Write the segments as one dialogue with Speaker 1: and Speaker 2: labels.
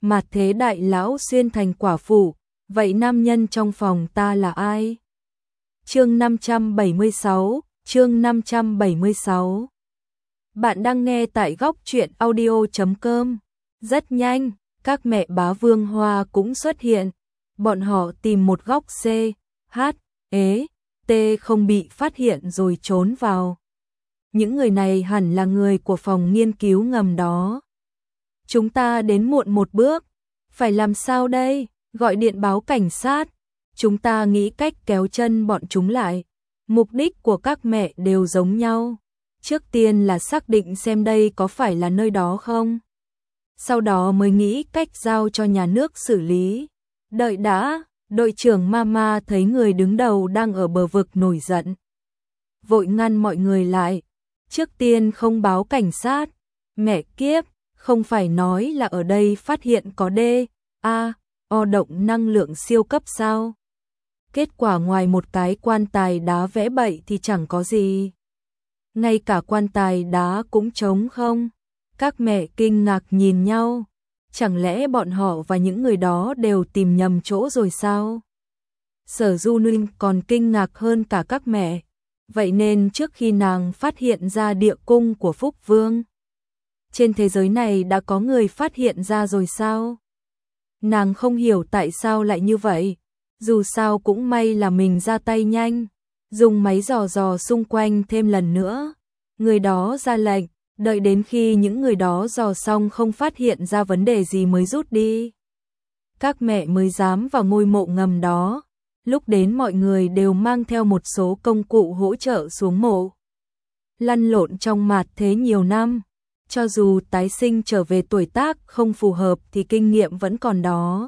Speaker 1: Mạt thế đại lão xuyên thành quả phụ, vậy nam nhân trong phòng ta là ai? Chương 576, chương 576. Bạn đang nghe tại góc truyện audio.com. Rất nhanh, các mẹ bá Vương Hoa cũng xuất hiện. Bọn họ tìm một góc C, H, E, T không bị phát hiện rồi trốn vào. Những người này hẳn là người của phòng nghiên cứu ngầm đó. Chúng ta đến muộn một bước, phải làm sao đây? Gọi điện báo cảnh sát. Chúng ta nghĩ cách kéo chân bọn chúng lại. Mục đích của các mẹ đều giống nhau. Trước tiên là xác định xem đây có phải là nơi đó không. Sau đó mới nghĩ cách giao cho nhà nước xử lý. Đợi đã, đội trưởng Mama thấy người đứng đầu đang ở bờ vực nổi giận. Vội ngăn mọi người lại. Trước tiên không báo cảnh sát. Mẹ kiếp, không phải nói là ở đây phát hiện có O động năng lượng siêu cấp sao? Kết quả ngoài một cái quan tài đá vẽ bậy thì chẳng có gì. Ngay cả quan tài đá cũng trống không. Các mẹ kinh ngạc nhìn nhau. Chẳng lẽ bọn họ và những người đó đều tìm nhầm chỗ rồi sao? Sở Du Ninh còn kinh ngạc hơn cả các mẹ. Vậy nên trước khi nàng phát hiện ra địa cung của Phúc Vương, trên thế giới này đã có người phát hiện ra rồi sao? Nàng không hiểu tại sao lại như vậy. Dù sao cũng may là mình ra tay nhanh, dùng máy dò dò xung quanh thêm lần nữa. Người đó ra lệnh, đợi đến khi những người đó dò xong không phát hiện ra vấn đề gì mới rút đi. Các mẹ mới dám vào ngôi mộ ngầm đó. Lúc đến mọi người đều mang theo một số công cụ hỗ trợ xuống mộ. Lăn lộn trong mạt thế nhiều năm, cho dù tái sinh trở về tuổi tác không phù hợp thì kinh nghiệm vẫn còn đó.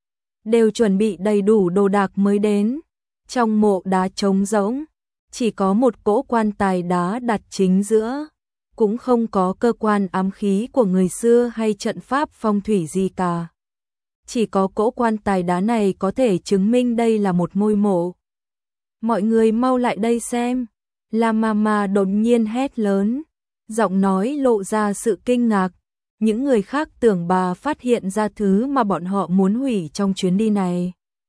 Speaker 1: Đều chuẩn bị đầy đủ đồ đạc mới đến. Trong mộ đá trống rỗng, chỉ có một cỗ quan tài đá đặt chính giữa, cũng không có cơ quan ám khí của người xưa hay trận pháp phong thủy gì cả. Chỉ có cỗ quan tài đá này có thể chứng minh đây là một ngôi mộ. Mọi người mau lại đây xem. La Mama đột nhiên hét lớn, giọng nói lộ ra sự kinh ngạc. Những người khác tưởng bà phát hiện ra thứ mà bọn họ muốn hủy trong chuyến đi này.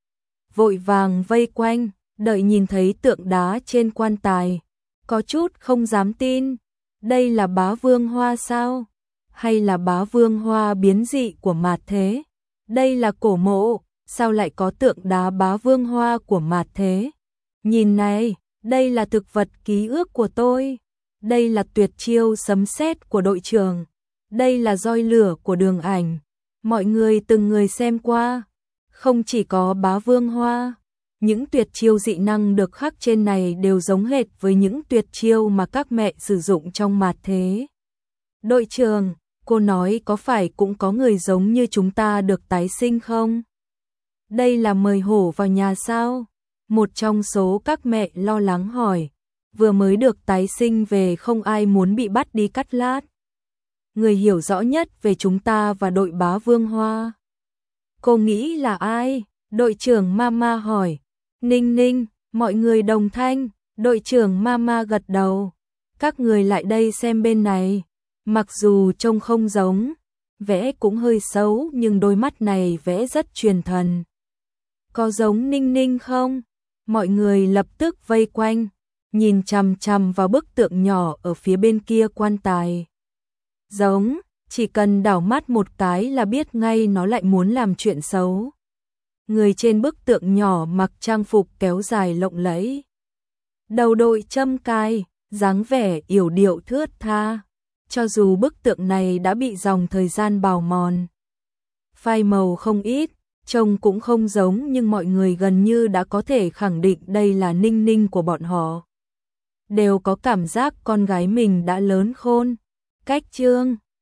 Speaker 1: Vội vàng vây quanh, đợi nhìn thấy tượng đá trên quan tài. Có chút không dám tin. Đây là bá Vương Hoa sao? Hay là bá Vương Hoa biến dị của mạt thế? Đây là cổ mộ, sao lại có tượng đá bá Vương Hoa của mạt thế? Nhìn này, đây là thực vật ký ức của tôi. Đây là tuyệt chiêu sấm sét của đội trưởng. Đây là roi lửa của Đường Ảnh. Mọi người từng người xem qua. Không chỉ có bá Vương Hoa, những tuyệt chiêu dị năng được khắc trên này đều giống hệt với những tuyệt chiêu mà các mẹ sử dụng trong mạt thế. Đội trưởng, cô nói có phải cũng có người giống như chúng ta được tái sinh không? Đây là mời hổ vào nhà sao? Một trong số các mẹ lo lắng hỏi. Vừa mới được tái sinh về không ai muốn bị bắt đi cắt lát. Người hiểu rõ nhất về chúng ta và đội bá Vương Hoa. Cô nghĩ là ai? Đội trưởng Mama hỏi. Ninh Ninh, mọi người đồng thanh. Đội trưởng Mama gật đầu. Các người lại đây xem bên này. Mặc dù trông không giống, vẽ cũng hơi xấu nhưng đôi mắt này vẽ rất truyền thần. Có giống Ninh Ninh không? Mọi người lập tức vây quanh, nhìn chằm chằm vào bức tượng nhỏ ở phía bên kia quan tài. Giống, chỉ cần đảo mắt một cái là biết ngay nó lại muốn làm chuyện xấu. Người trên bức tượng nhỏ mặc trang phục kéo dài lộng lẫy. Đầu đội châm cài, dáng vẻ yểu điệu thướt tha. Cho dù bức tượng này đã bị dòng thời gian bào mòn, phai màu không ít, trông cũng không giống nhưng mọi người gần như đã có thể khẳng định đây là Ninh Ninh của bọn họ. Đều có cảm giác con gái mình đã lớn khôn. Cách chương